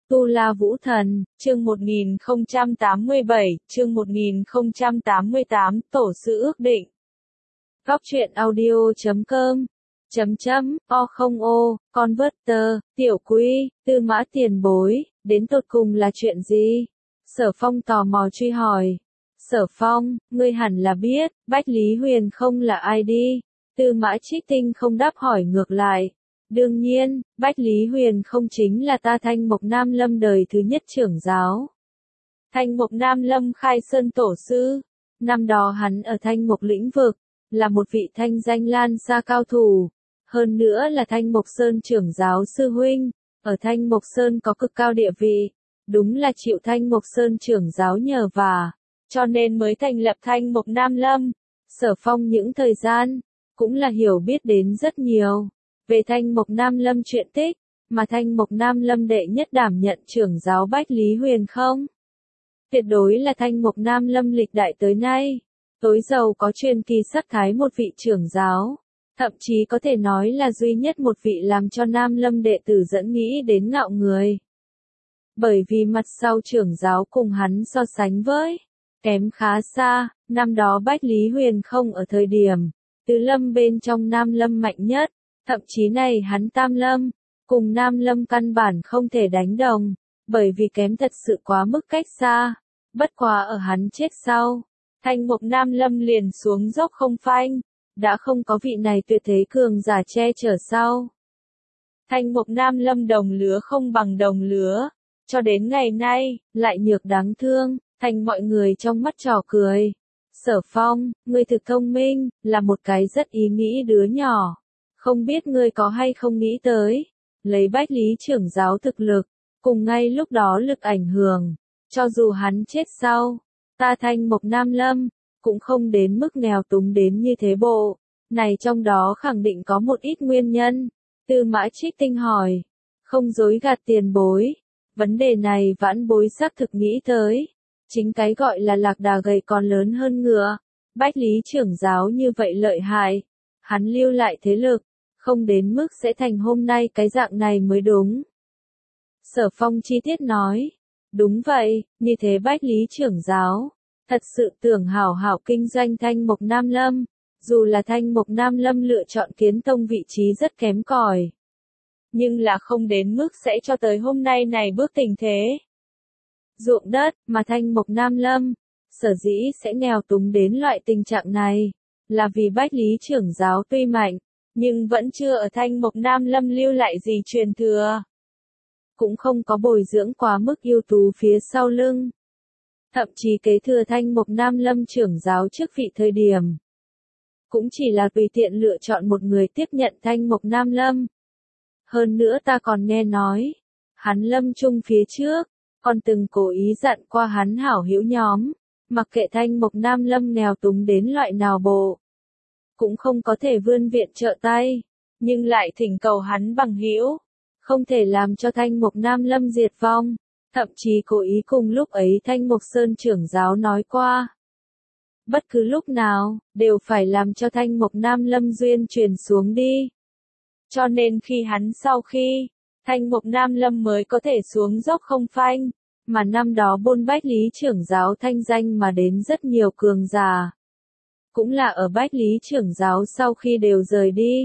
Tu La Vũ Thần, chương 1087, chương 1088, tổ sư ước định. Góc truyện audio.com O0O, Converter, Tiểu Quý, Tư Mã Tiền Bối, đến tột cùng là chuyện gì? Sở Phong tò mò truy hỏi. Sở Phong, ngươi hẳn là biết, Bách Lý Huyền không là ai đi? Tư Mã Trích Tinh không đáp hỏi ngược lại. Đương nhiên, Bách Lý Huyền không chính là ta Thanh Mộc Nam Lâm đời thứ nhất trưởng giáo. Thanh Mộc Nam Lâm khai sơn tổ sư. Năm đó hắn ở Thanh Mộc lĩnh vực, là một vị thanh danh lan xa cao thủ. Hơn nữa là Thanh Mộc Sơn trưởng giáo sư huynh, ở Thanh Mộc Sơn có cực cao địa vị. Đúng là chịu Thanh Mộc Sơn trưởng giáo nhờ vả, cho nên mới thành lập Thanh Mộc Nam Lâm. Sở Phong những thời gian, cũng là hiểu biết đến rất nhiều về Thanh Mộc Nam Lâm chuyện tích, mà Thanh Mộc Nam Lâm đệ nhất đảm nhận trưởng giáo Bách Lý Huyền không? Tuyệt đối là Thanh Mộc Nam Lâm lịch đại tới nay, tối giàu có truyền kỳ sắc thái một vị trưởng giáo, thậm chí có thể nói là duy nhất một vị làm cho Nam Lâm đệ tử dẫn nghĩ đến ngạo người. Bởi vì mặt sau trưởng giáo cùng hắn so sánh với, kém khá xa, năm đó Bách Lý Huyền không ở thời điểm, tứ lâm bên trong Nam Lâm mạnh nhất. Thậm chí này hắn Tam Lâm, cùng Nam Lâm căn bản không thể đánh đồng, bởi vì kém thật sự quá mức cách xa. Bất quá ở hắn chết sau, Thanh Mộc Nam Lâm liền xuống dốc không phanh, đã không có vị này tuyệt thế cường giả che chở sau. Thanh Mộc Nam Lâm đồng lứa không bằng đồng lứa, cho đến ngày nay, lại nhược đáng thương, thành mọi người trong mắt trò cười. Sở Phong, ngươi thực thông minh, là một cái rất ý nghĩ đứa nhỏ. Không biết ngươi có hay không nghĩ tới, lấy Bách Lý trưởng giáo thực lực, cùng ngay lúc đó lực ảnh hưởng, cho dù hắn chết sau, ta Thanh Mộc Nam Lâm, cũng không đến mức nghèo túng đến như thế bộ, này trong đó khẳng định có một ít nguyên nhân. Tư Mã Trích Tinh hỏi, không dối gạt tiền bối, vấn đề này vãn bối xác thực nghĩ tới, chính cái gọi là lạc đà gầy còn lớn hơn ngựa, Bách Lý trưởng giáo như vậy lợi hại, hắn lưu lại thế lực, không đến mức sẽ thành hôm nay cái dạng này mới đúng. Sở Phong chi tiết nói, đúng vậy, như thế Bách Lý trưởng giáo, thật sự tưởng hảo hảo kinh doanh Thanh Mộc Nam Lâm, dù là Thanh Mộc Nam Lâm lựa chọn kiến tông vị trí rất kém cỏi, nhưng là không đến mức sẽ cho tới hôm nay này bước tình thế. Ruộng đất mà Thanh Mộc Nam Lâm, sở dĩ sẽ nghèo túng đến loại tình trạng này, là vì Bách Lý trưởng giáo tuy mạnh, nhưng vẫn chưa ở Thanh Mộc Nam Lâm lưu lại gì truyền thừa. Cũng không có bồi dưỡng quá mức ưu tú phía sau lưng. Thậm chí kế thừa Thanh Mộc Nam Lâm trưởng giáo trước vị thời điểm. Cũng chỉ là tùy tiện lựa chọn một người tiếp nhận Thanh Mộc Nam Lâm. Hơn nữa ta còn nghe nói, hắn lâm chung phía trước, còn từng cố ý dặn qua hắn hảo hữu nhóm, mặc kệ Thanh Mộc Nam Lâm nghèo túng đến loại nào bộ, cũng không có thể vươn viện trợ tay, nhưng lại thỉnh cầu hắn bằng hữu, không thể làm cho Thanh Mộc Nam Lâm diệt vong, thậm chí cố ý cùng lúc ấy Thanh Mộc Sơn trưởng giáo nói qua. Bất cứ lúc nào, đều phải làm cho Thanh Mộc Nam Lâm duyên truyền xuống đi. Cho nên khi hắn sau khi, Thanh Mộc Nam Lâm mới có thể xuống dốc không phanh, mà năm đó bôn Bách Lý trưởng giáo thanh danh mà đến rất nhiều cường giả. Cũng là ở Bách Lý trưởng giáo sau khi đều rời đi.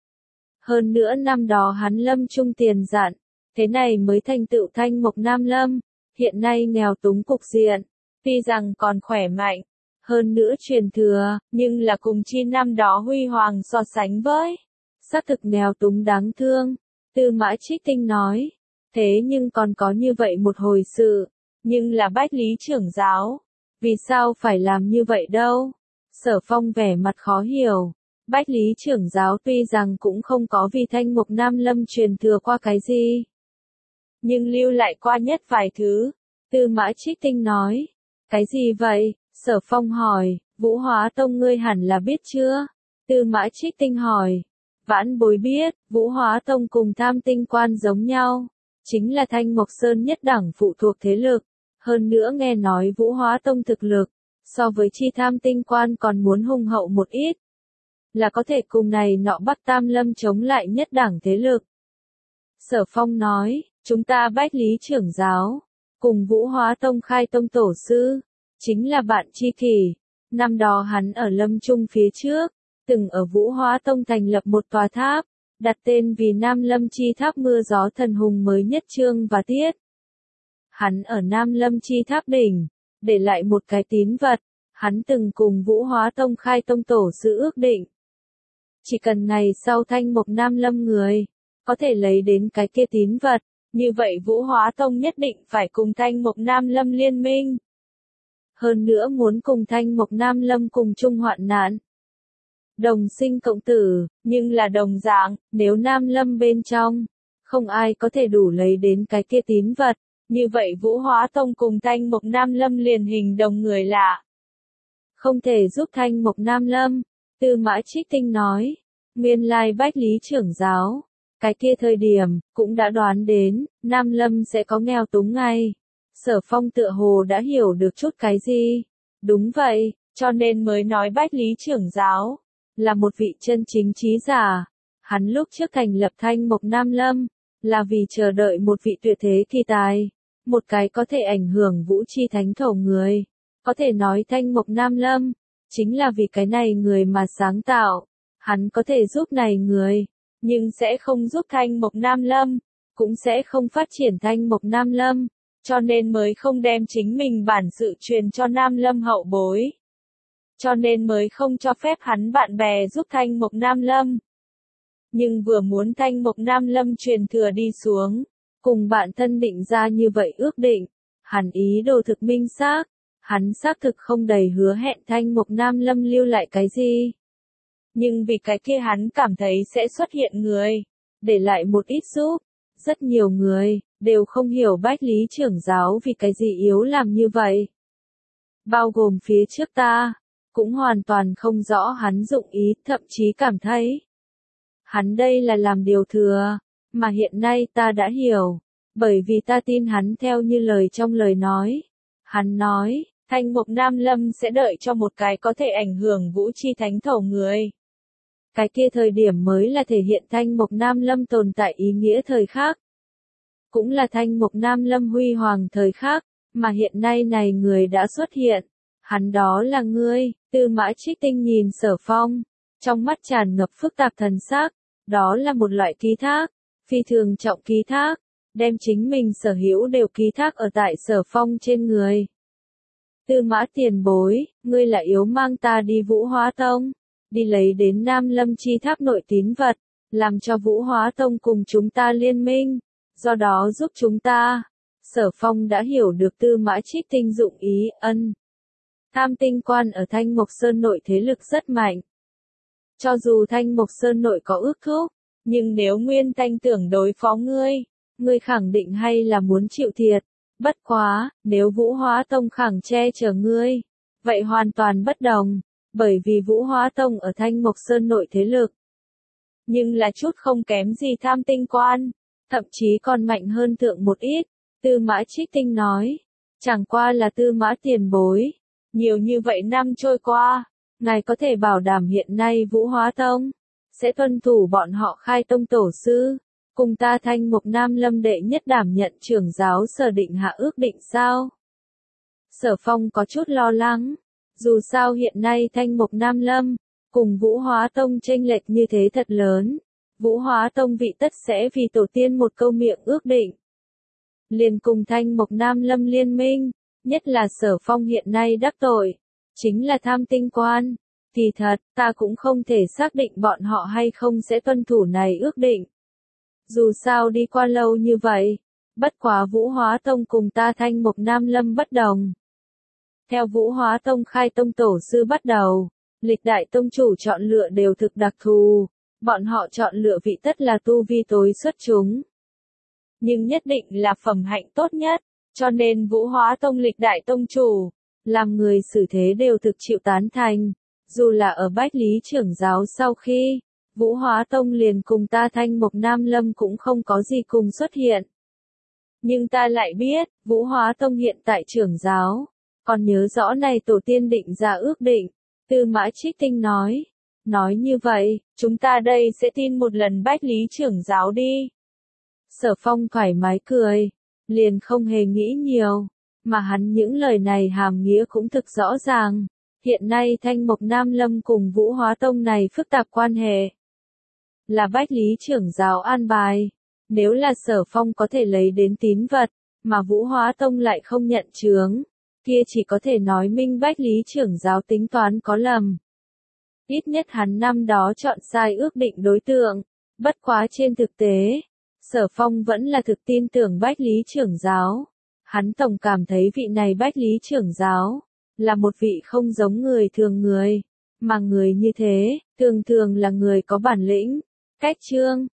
Hơn nữa năm đó hắn lâm trung tiền dặn, thế này mới thành tựu Thanh Mộc Nam Lâm, hiện nay nghèo túng cục diện, tuy rằng còn khỏe mạnh, hơn nữa truyền thừa, nhưng là cùng chi năm đó huy hoàng so sánh với, xác thực nghèo túng đáng thương. Tư Mã Trích Tinh nói, thế nhưng còn có như vậy một hồi sự, nhưng là Bách Lý trưởng giáo, vì sao phải làm như vậy đâu? Sở Phong vẻ mặt khó hiểu, Bách Lý trưởng giáo tuy rằng cũng không có vì Thanh Mộc Nam Lâm truyền thừa qua cái gì, nhưng lưu lại qua nhất vài thứ. Tư Mã Trích Tinh nói, cái gì vậy? Sở Phong hỏi, Vũ Hóa Tông ngươi hẳn là biết chưa? Tư Mã Trích Tinh hỏi, vãn bối biết, Vũ Hóa Tông cùng Tham Tinh Quan giống nhau, chính là Thanh Mộc Sơn nhất đẳng phụ thuộc thế lực, hơn nữa nghe nói Vũ Hóa Tông thực lực, so với chi Tham Tinh Quan còn muốn hùng hậu một ít, là có thể cùng này nọ Bắc Tam Lâm chống lại nhất đẳng thế lực. Sở Phong nói, Chúng ta Bách Lý trưởng giáo, cùng Vũ Hóa Tông khai tông tổ sư, chính là bạn tri kỷ. Năm đó hắn ở Lâm Trung phía trước, từng ở Vũ Hóa Tông thành lập một tòa tháp, đặt tên vì Nam Lâm Chi Tháp mưa gió thần hùng mới nhất chương và tiết. Hắn ở Nam Lâm Chi Tháp đỉnh, để lại một cái tín vật, hắn từng cùng Vũ Hóa Tông khai tông tổ sư ước định. Chỉ cần ngày sau thanh mục Nam Lâm người, có thể lấy đến cái kia tín vật, như vậy Vũ Hóa Tông nhất định phải cùng thanh mục Nam Lâm liên minh. Hơn nữa muốn cùng thanh mục Nam Lâm cùng chung hoạn nạn. Đồng sinh cộng tử, nhưng là đồng dạng, nếu Nam Lâm bên trong, không ai có thể đủ lấy đến cái kia tín vật, như vậy Vũ Hóa Tông cùng thanh mục Nam Lâm liền hình đồng người lạ. Không thể giúp thanh mục Nam Lâm, Tư Mã Trích Tinh nói, nguyên lai Bách Lý trưởng giáo, cái kia thời điểm, cũng đã đoán đến, Nam Lâm sẽ có nghèo túng ngay. Sở Phong tựa hồ đã hiểu được chút cái gì. Đúng vậy, cho nên mới nói Bách Lý trưởng giáo, là một vị chân chính trí giả. Hắn lúc trước thành lập thanh mục Nam Lâm, là vì chờ đợi một vị tuyệt thế kỳ tài. Một cái có thể ảnh hưởng vũ chi thánh thổ người. Có thể nói thanh mục Nam Lâm, chính là vì cái này người mà sáng tạo. Hắn có thể giúp này người, nhưng sẽ không giúp thanh mục Nam Lâm, cũng sẽ không phát triển thanh mục Nam Lâm, cho nên mới không đem chính mình bản sự truyền cho Nam Lâm hậu bối. Cho nên mới không cho phép hắn bạn bè giúp thanh mục Nam Lâm. Nhưng vừa muốn thanh mục Nam Lâm truyền thừa đi xuống, cùng bạn thân định ra như vậy ước định, hắn ý đồ thực minh xác, hắn xác thực không đầy hứa hẹn thanh mục Nam Lâm lưu lại cái gì. Nhưng vì cái kia hắn cảm thấy sẽ xuất hiện người, để lại một ít giúp. Rất nhiều người, đều không hiểu Bách Lý trưởng giáo vì cái gì yếu làm như vậy. Bao gồm phía trước ta, cũng hoàn toàn không rõ hắn dụng ý, thậm chí cảm thấy. Hắn đây là làm điều thừa, mà hiện nay ta đã hiểu, bởi vì ta tin hắn theo như lời trong lời nói. Hắn nói, thanh mục Nam Lâm sẽ đợi cho một cái có thể ảnh hưởng vũ chi thánh thổ người. Cái kia thời điểm mới là thể hiện thanh mục Nam Lâm tồn tại ý nghĩa thời khắc. Cũng là thanh mục Nam Lâm huy hoàng thời khắc, mà hiện nay này người đã xuất hiện. Hắn đó là ngươi. Tư Mã Trích Tinh nhìn Sở Phong, trong mắt tràn ngập phức tạp thần sắc. Đó là một loại ký thác, phi thường trọng ký thác, đem chính mình sở hữu đều ký thác ở tại Sở Phong trên người. Tư Mã tiền bối, ngươi là yếu mang ta đi Vũ Hóa Tông, đi lấy đến Nam Lâm Chi Tháp nội tín vật, làm cho Vũ Hóa Tông cùng chúng ta liên minh, do đó giúp chúng ta. Sở Phong đã hiểu được Tư Mã Trích Tinh dụng ý, Tham Tinh Quan ở Thanh Mộc Sơn nội thế lực rất mạnh. Cho dù Thanh Mộc Sơn nội có ước thúc, nhưng nếu Nguyên Thanh tưởng đối phó ngươi khẳng định hay là muốn chịu thiệt. Bất quá, nếu Vũ Hóa Tông khẳng che chở ngươi, vậy hoàn toàn bất đồng, bởi vì Vũ Hóa Tông ở Thanh Mộc Sơn nội thế lực. Nhưng là chút không kém gì Tham Tinh Quan, thậm chí còn mạnh hơn thượng một ít. Tư Mã Trích Tinh nói, chẳng qua là Tư Mã tiền bối. Nhiều như vậy năm trôi qua, ngài có thể bảo đảm hiện nay Vũ Hóa Tông sẽ tuân thủ bọn họ khai tông tổ sư, cùng ta Thanh mục Nam Lâm đệ nhất đảm nhận trưởng giáo Sở Định hạ ước định sao? Sở Phong có chút lo lắng, dù sao hiện nay Thanh mục Nam Lâm cùng Vũ Hóa Tông chênh lệch như thế thật lớn, Vũ Hóa Tông vị tất sẽ vì tổ tiên một câu miệng ước định, liền cùng Thanh mục Nam Lâm liên minh. Nhất là Sở Phong hiện nay đắc tội, chính là Tham Tinh Quan. Kỳ thật, ta cũng không thể xác định bọn họ hay không sẽ tuân thủ này ước định. Dù sao đi qua lâu như vậy, bất quá Vũ Hóa Tông cùng ta Thanh mục Nam Lâm bất đồng. Theo Vũ Hóa Tông khai tông tổ sư bắt đầu, lịch đại tông chủ chọn lựa đều thực đặc thù, bọn họ chọn lựa vị tất là tu vi tối xuất chúng. Nhưng nhất định là phẩm hạnh tốt nhất. Cho nên Vũ Hóa Tông lịch đại tông chủ, làm người xử thế đều thực chịu tán thành, dù là ở Bách Lý trưởng giáo sau khi, Vũ Hóa Tông liền cùng ta Thanh mục Nam Lâm cũng không có gì cùng xuất hiện. Nhưng ta lại biết, Vũ Hóa Tông hiện tại trưởng giáo, còn nhớ rõ này tổ tiên định ra ước định, Tư Mã Trích Tinh nói như vậy, chúng ta đây sẽ tin một lần Bách Lý trưởng giáo đi. Sở Phong thoải mái cười, liền không hề nghĩ nhiều, mà hắn những lời này hàm nghĩa cũng thực rõ ràng. Hiện nay Thanh Mộc Nam Lâm cùng Vũ Hóa Tông này phức tạp quan hệ, là Bách Lý trưởng giáo an bài. Nếu là Sở Phong có thể lấy đến tín vật, mà Vũ Hóa Tông lại không nhận chướng, kia chỉ có thể nói minh Bách Lý trưởng giáo tính toán có lầm. Ít nhất hắn năm đó chọn sai ước định đối tượng, bất quá trên thực tế, Sở Phong vẫn là thực tin tưởng Bách Lý trưởng giáo. Hắn tổng cảm thấy vị này Bách Lý trưởng giáo, là một vị không giống người thường người, mà người như thế, thường thường là người có bản lĩnh. Cách chương